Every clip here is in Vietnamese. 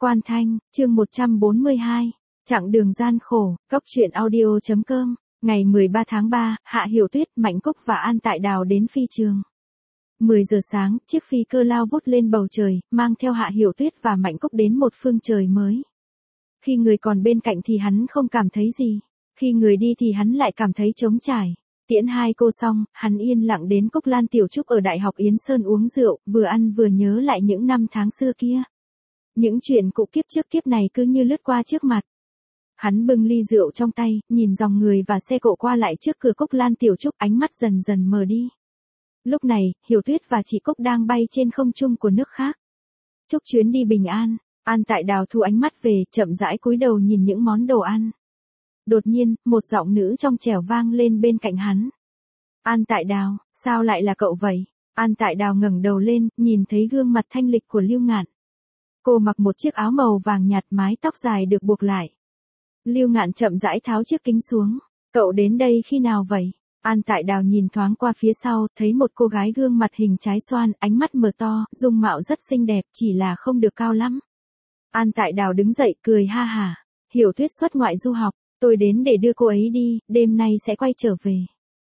Quan Thanh, chương 142, chặng đường gian khổ, Cốc truyện audio.com, ngày 13 tháng 3, Hạ Hiểu Tuyết, Mạnh Cúc và An Tại Đào đến phi trường. 10 giờ sáng, chiếc phi cơ lao vút lên bầu trời, mang theo Hạ Hiểu Tuyết và Mạnh Cúc đến một phương trời mới. Khi người còn bên cạnh thì hắn không cảm thấy gì, khi người đi thì hắn lại cảm thấy trống trải. Tiễn hai cô xong, hắn yên lặng đến Cúc Lan Tiểu Trúc ở Đại học Yến Sơn uống rượu, vừa ăn vừa nhớ lại những năm tháng xưa kia. Những chuyện cũ kiếp trước kiếp này cứ như lướt qua trước mặt. Hắn bưng ly rượu trong tay, nhìn dòng người và xe cộ qua lại trước cửa Cúc Lan Tiểu Trúc, ánh mắt dần dần mờ đi. Lúc này, Hiểu Tuyết và chị Cúc đang bay trên không trung của nước khác. Chúc chuyến đi bình an. An Tại Đào thu ánh mắt về, chậm rãi cúi đầu nhìn những món đồ ăn. Đột nhiên, một giọng nữ trong trẻo vang lên bên cạnh hắn. An Tại Đào, sao lại là cậu vậy? An Tại Đào ngẩng đầu lên, nhìn thấy gương mặt thanh lịch của Lưu Ngạn. Cô mặc một chiếc áo màu vàng nhạt, mái tóc dài được buộc lại. Lưu Ngạn chậm rãi tháo chiếc kính xuống. Cậu đến đây khi nào vậy? An Tại Đào nhìn thoáng qua phía sau, thấy một cô gái gương mặt hình trái xoan, ánh mắt mở to, dung mạo rất xinh đẹp, chỉ là không được cao lắm. An Tại Đào đứng dậy, cười ha hả. Hiểu Tuyết xuất ngoại du học, tôi đến để đưa cô ấy đi, đêm nay sẽ quay trở về.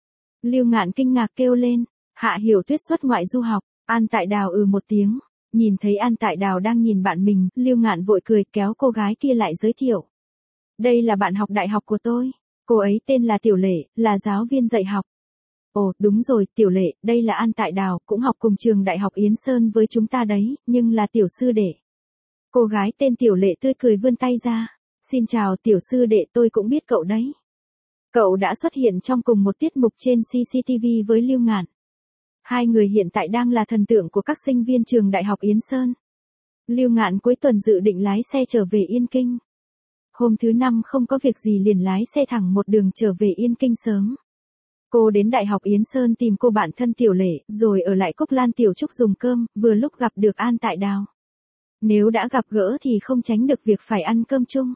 Lưu Ngạn kinh ngạc kêu lên, Hạ Hiểu Tuyết xuất ngoại du học. An Tại Đào một tiếng. Nhìn thấy An Tại Đào đang nhìn bạn mình, Lưu Ngạn vội cười, kéo cô gái kia lại giới thiệu. Đây là bạn học đại học của tôi. Cô ấy tên là Tiểu Lệ, là giáo viên dạy học. Ồ, đúng rồi, Tiểu Lệ, đây là An Tại Đào, cũng học cùng trường Đại học Yến Sơn với chúng ta đấy, nhưng là tiểu sư đệ. Cô gái tên Tiểu Lệ tươi cười vươn tay ra. Xin chào tiểu sư đệ, tôi cũng biết cậu đấy. Cậu đã xuất hiện trong cùng một tiết mục trên CCTV với Lưu Ngạn. Hai người hiện tại đang là thần tượng của các sinh viên trường Đại học Yến Sơn. Lưu Ngạn cuối tuần dự định lái xe trở về Yên Kinh. Hôm thứ Năm không có việc gì liền lái xe thẳng một đường trở về Yên Kinh sớm. Cô đến Đại học Yến Sơn tìm cô bạn thân Tiểu Lệ, rồi ở lại Cúc Lan Tiểu Trúc dùng cơm, vừa lúc gặp được An Tại Đào. Nếu đã gặp gỡ thì không tránh được việc phải ăn cơm chung.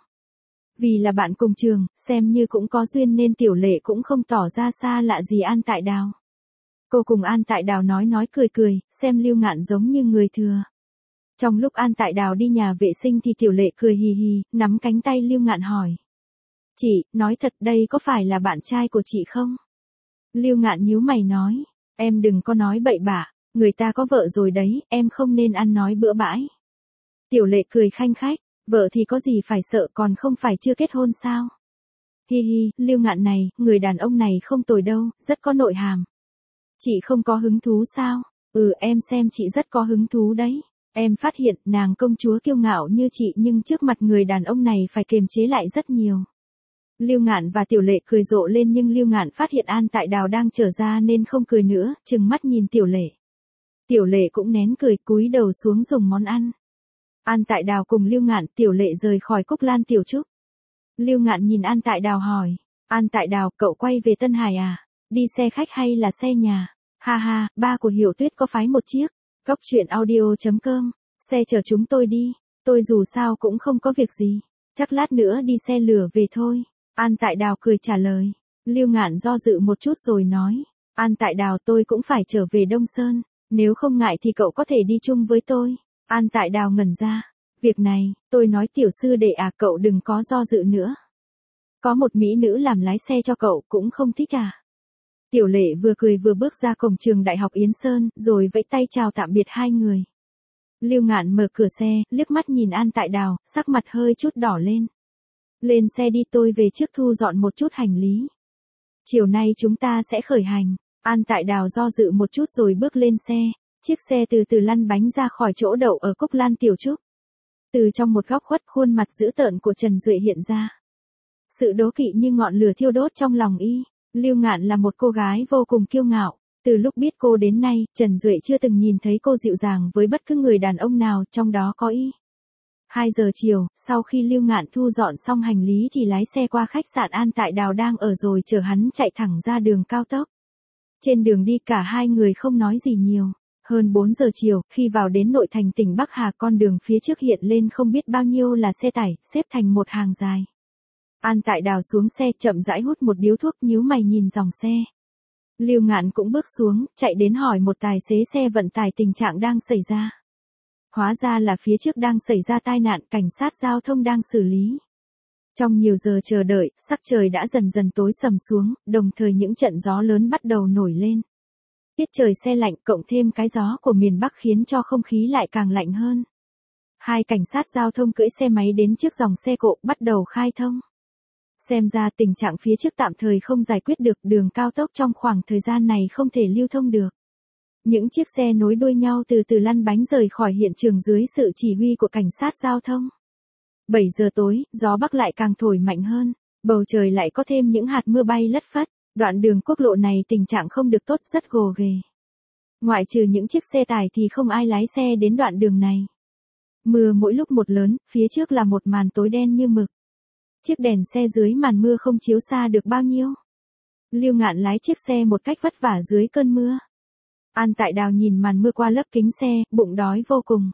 Vì là bạn cùng trường, xem như cũng có duyên nên Tiểu Lệ cũng không tỏ ra xa lạ gì An Tại Đào. Cô cùng An Tại Đào nói cười, xem Lưu Ngạn giống như người thừa. Trong lúc An Tại Đào đi nhà vệ sinh thì Tiểu Lệ cười hì hì, nắm cánh tay Lưu Ngạn hỏi. Chị, nói thật đây có phải là bạn trai của chị không? Lưu Ngạn nhíu mày nói, em đừng có nói bậy bạ, người ta có vợ rồi đấy, em không nên ăn nói bữa bãi. Tiểu Lệ cười khanh khách, vợ thì có gì phải sợ, còn không phải chưa kết hôn sao? Hi hi, Lưu Ngạn này, người đàn ông này không tồi đâu, rất có nội hàm. Chị không có hứng thú sao? Em xem chị rất có hứng thú đấy. Em phát hiện nàng công chúa kiêu ngạo như chị nhưng trước mặt người đàn ông này phải kiềm chế lại rất nhiều. Lưu Ngạn và Tiểu Lệ cười rộ lên nhưng Lưu Ngạn phát hiện An Tại Đào đang trở ra nên không cười nữa, trừng mắt nhìn Tiểu Lệ. Tiểu Lệ cũng nén cười, cúi đầu xuống dùng món ăn. An Tại Đào cùng Lưu Ngạn, Tiểu Lệ rời khỏi Cúc Lan Tiểu Trúc. Lưu Ngạn nhìn An Tại Đào hỏi, An Tại Đào, cậu quay về Tân Hải à? Đi xe khách hay là xe nhà? Ha ha, ba của Hiểu Tuyết có phái một chiếc. Cốc truyện audio.com, xe chở chúng tôi đi, tôi dù sao cũng không có việc gì, chắc lát nữa đi xe lửa về thôi. An Tại Đào cười trả lời. Lưu Ngạn do dự một chút rồi nói, An Tại Đào, tôi cũng phải trở về Đông Sơn, nếu không ngại thì cậu có thể đi chung với tôi. An Tại Đào ngẩn ra, việc này, tôi nói tiểu sư đệ à, cậu đừng có do dự nữa. Có một mỹ nữ làm lái xe cho cậu cũng không thích à? Tiểu Lệ vừa cười vừa bước ra cổng trường Đại học Yến Sơn, rồi vẫy tay chào tạm biệt hai người. Lưu Ngạn mở cửa xe, liếc mắt nhìn An Tại Đào, sắc mặt hơi chút đỏ lên. Lên xe đi, tôi về trước thu dọn một chút hành lý. Chiều nay chúng ta sẽ khởi hành. An Tại Đào do dự một chút rồi bước lên xe. Chiếc xe từ từ lăn bánh ra khỏi chỗ đậu ở Cúc Lan Tiểu Trúc. Từ trong một góc khuất, khuôn mặt dữ tợn của Trần Duệ hiện ra. Sự đố kỵ như ngọn lửa thiêu đốt trong lòng y. Lưu Ngạn là một cô gái vô cùng kiêu ngạo. Từ lúc biết cô đến nay, Trần Duệ chưa từng nhìn thấy cô dịu dàng với bất cứ người đàn ông nào, trong đó có y. 2 giờ chiều, sau khi Lưu Ngạn thu dọn xong hành lý thì lái xe qua khách sạn An Tại Đào đang ở rồi chở hắn chạy thẳng ra đường cao tốc. Trên đường đi cả hai người không nói gì nhiều. Hơn 4 giờ chiều, khi vào đến nội thành tỉnh Bắc Hà, con đường phía trước hiện lên không biết bao nhiêu là xe tải, xếp thành một hàng dài. An Tại Đào xuống xe, chậm rãi hút một điếu thuốc, nhíu mày nhìn dòng xe. Lưu Ngạn cũng bước xuống, chạy đến hỏi một tài xế xe vận tải tình trạng đang xảy ra. Hóa ra là phía trước đang xảy ra tai nạn, cảnh sát giao thông đang xử lý. Trong nhiều giờ chờ đợi, sắc trời đã dần dần tối sầm xuống, đồng thời những trận gió lớn bắt đầu nổi lên. Tiết trời se lạnh cộng thêm cái gió của miền Bắc khiến cho không khí lại càng lạnh hơn. Hai cảnh sát giao thông cưỡi xe máy đến trước dòng xe cộ bắt đầu khai thông. Xem ra tình trạng phía trước tạm thời không giải quyết được, đường cao tốc trong khoảng thời gian này không thể lưu thông được. Những chiếc xe nối đuôi nhau từ từ lăn bánh rời khỏi hiện trường dưới sự chỉ huy của cảnh sát giao thông. 7 giờ tối, gió bắc lại càng thổi mạnh hơn, bầu trời lại có thêm những hạt mưa bay lất phất, đoạn đường quốc lộ này tình trạng không được tốt, rất gồ ghề. Ngoại trừ những chiếc xe tải thì không ai lái xe đến đoạn đường này. Mưa mỗi lúc một lớn, phía trước là một màn tối đen như mực. Chiếc đèn xe dưới màn mưa không chiếu xa được bao nhiêu. Lưu Ngạn lái chiếc xe một cách vất vả dưới cơn mưa. An Tại Đào nhìn màn mưa qua lớp kính xe, bụng đói vô cùng.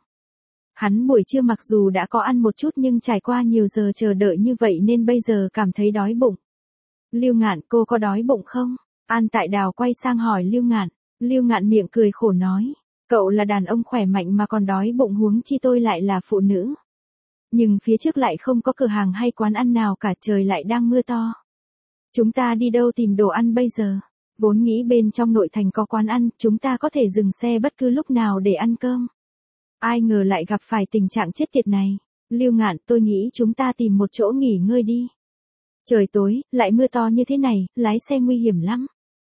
Hắn buổi trưa mặc dù đã có ăn một chút nhưng trải qua nhiều giờ chờ đợi như vậy nên bây giờ cảm thấy đói bụng. Lưu Ngạn, cô có đói bụng không? An Tại Đào quay sang hỏi Lưu Ngạn. Lưu Ngạn miệng cười khổ nói. Cậu là đàn ông khỏe mạnh mà còn đói bụng, huống chi tôi lại là phụ nữ. Nhưng phía trước lại không có cửa hàng hay quán ăn nào cả, trời lại đang mưa to. Chúng ta đi đâu tìm đồ ăn bây giờ? Vốn nghĩ bên trong nội thành có quán ăn, chúng ta có thể dừng xe bất cứ lúc nào để ăn cơm. Ai ngờ lại gặp phải tình trạng chết tiệt này. Lưu Ngạn, tôi nghĩ chúng ta tìm một chỗ nghỉ ngơi đi. Trời tối, lại mưa to như thế này, lái xe nguy hiểm lắm.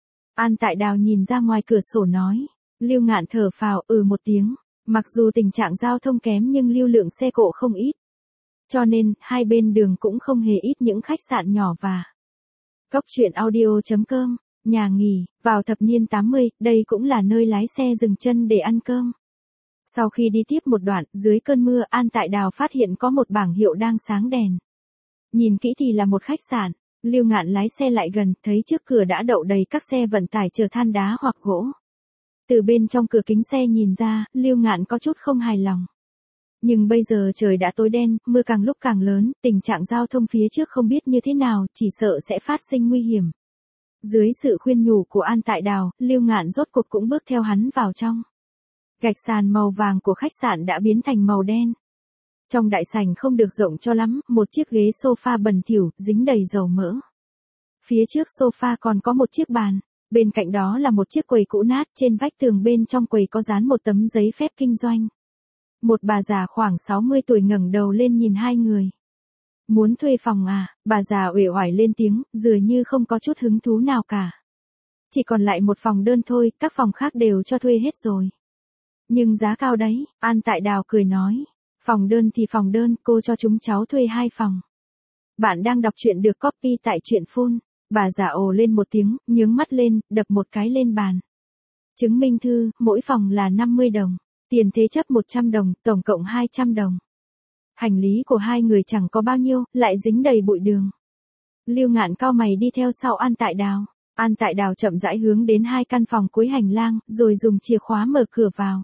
An Tại Đào nhìn ra ngoài cửa sổ nói. Lưu Ngạn thở phào một tiếng. Mặc dù tình trạng giao thông kém nhưng lưu lượng xe cộ không ít. Cho nên, hai bên đường cũng không hề ít những khách sạn nhỏ và Cóc truyện audio.com, nhà nghỉ. Vào thập niên 80, đây cũng là nơi lái xe dừng chân để ăn cơm. Sau khi đi tiếp một đoạn, dưới cơn mưa, An Tại Đào phát hiện có một bảng hiệu đang sáng đèn. Nhìn kỹ thì là một khách sạn. Lưu Ngạn lái xe lại gần, thấy trước cửa đã đậu đầy các xe vận tải chở than đá hoặc gỗ. Từ bên trong cửa kính xe nhìn ra, Lưu Ngạn có chút không hài lòng. Nhưng bây giờ trời đã tối đen, mưa càng lúc càng lớn, tình trạng giao thông phía trước không biết như thế nào, chỉ sợ sẽ phát sinh nguy hiểm. Dưới sự khuyên nhủ của An Tại Đào, Lưu Ngạn rốt cuộc cũng bước theo hắn vào trong. Gạch sàn màu vàng của khách sạn đã biến thành màu đen. Trong đại sảnh không được rộng cho lắm, một chiếc ghế sofa bẩn thỉu, dính đầy dầu mỡ. Phía trước sofa còn có một chiếc bàn, bên cạnh đó là một chiếc quầy cũ nát, trên vách tường bên trong quầy có dán một tấm giấy phép kinh doanh. Một bà già khoảng 60 tuổi ngẩng đầu lên nhìn hai người. Muốn thuê phòng à? Bà già uể oải lên tiếng, dường như không có chút hứng thú nào cả. Chỉ còn lại một phòng đơn thôi, các phòng khác đều cho thuê hết rồi. Nhưng giá cao đấy, An Tại Đào cười nói. Phòng đơn thì phòng đơn, cô cho chúng cháu thuê 2 phòng. Bạn đang đọc truyện được copy tại truyện Phone. Bà già ồ lên một tiếng, nhướng mắt lên, đập một cái lên bàn. Chứng minh thư, mỗi phòng là 50 đồng. Tiền thế chấp 100 đồng, tổng cộng 200 đồng. Hành lý của hai người chẳng có bao nhiêu, lại dính đầy bụi đường. Lưu Ngạn cau mày đi theo sau An Tại Đào. An Tại Đào chậm rãi hướng đến 2 căn phòng cuối hành lang, rồi dùng chìa khóa mở cửa vào.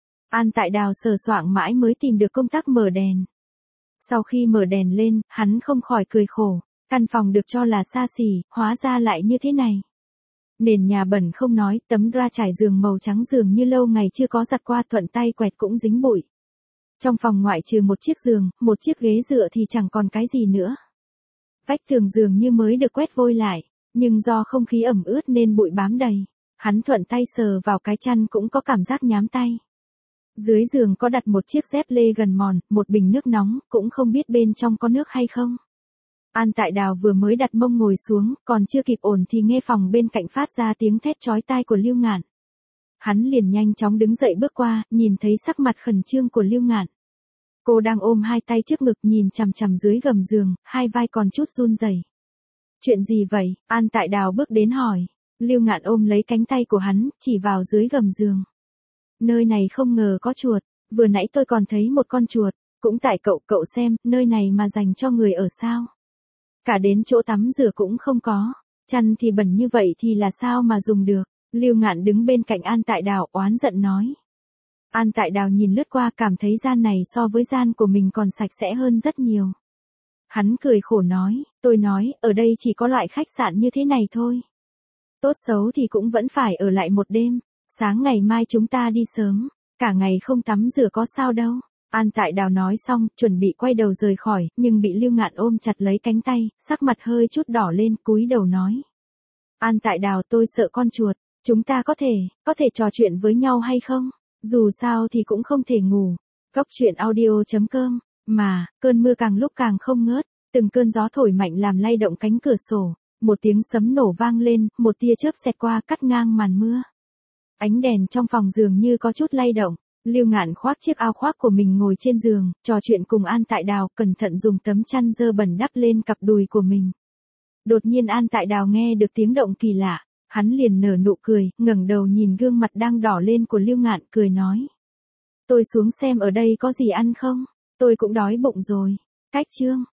An Tại Đào sờ soạng mãi mới tìm được công tắc mở đèn. Sau khi mở đèn lên, hắn không khỏi cười khổ. Căn phòng được cho là xa xỉ, hóa ra lại như thế này. Nền nhà bẩn không nói, tấm drap trải giường màu trắng dường như lâu ngày chưa có giặt qua, thuận tay quẹt cũng dính bụi. Trong phòng ngoại trừ một chiếc giường, một chiếc ghế dựa thì chẳng còn cái gì nữa. Vách tường giường như mới được quét vôi lại, nhưng do không khí ẩm ướt nên bụi bám đầy. Hắn thuận tay sờ vào cái chăn cũng có cảm giác nhám tay. Dưới giường có đặt một chiếc dép lê gần mòn, một bình nước nóng, cũng không biết bên trong có nước hay không. An Tại Đào vừa mới đặt mông ngồi xuống, còn chưa kịp ổn thì nghe phòng bên cạnh phát ra tiếng thét chói tai của Lưu Ngạn. Hắn liền nhanh chóng đứng dậy bước qua, nhìn thấy sắc mặt khẩn trương của Lưu Ngạn. Cô đang ôm hai tay trước ngực nhìn chằm chằm dưới gầm giường, hai vai còn chút run rẩy. Chuyện gì vậy? An Tại Đào bước đến hỏi. Lưu Ngạn ôm lấy cánh tay của hắn, chỉ vào dưới gầm giường. Nơi này không ngờ có chuột, vừa nãy tôi còn thấy một con chuột, cũng tại cậu xem, nơi này mà dành cho người ở sao? Cả đến chỗ tắm rửa cũng không có, chăn thì bẩn như vậy thì là sao mà dùng được? Lưu Ngạn đứng bên cạnh An Tại Đào oán giận nói. An Tại Đào nhìn lướt qua cảm thấy gian này so với gian của mình còn sạch sẽ hơn rất nhiều. Hắn cười khổ nói, tôi nói, ở đây chỉ có loại khách sạn như thế này thôi. Tốt xấu thì cũng vẫn phải ở lại một đêm, sáng ngày mai chúng ta đi sớm. cả ngày không tắm rửa có sao đâu. An Tại Đào nói xong, chuẩn bị quay đầu rời khỏi, nhưng bị Lưu Ngạn ôm chặt lấy cánh tay, sắc mặt hơi chút đỏ lên, cúi đầu nói. An Tại Đào, tôi sợ con chuột, chúng ta có thể trò chuyện với nhau hay không? Dù sao thì cũng không thể ngủ. Cốc truyện audio.com, mà, cơn mưa càng lúc càng không ngớt, từng cơn gió thổi mạnh làm lay động cánh cửa sổ, một tiếng sấm nổ vang lên, một tia chớp xẹt qua cắt ngang màn mưa. Ánh đèn trong phòng dường như có chút lay động. Lưu Ngạn khoác chiếc áo khoác của mình ngồi trên giường, trò chuyện cùng An Tại Đào, cẩn thận dùng tấm chăn dơ bẩn đắp lên cặp đùi của mình. Đột nhiên An Tại Đào nghe được tiếng động kỳ lạ, hắn liền nở nụ cười, ngẩng đầu nhìn gương mặt đang đỏ lên của Lưu Ngạn, cười nói. Tôi xuống xem ở đây có gì ăn không, tôi cũng đói bụng rồi. Cách chương.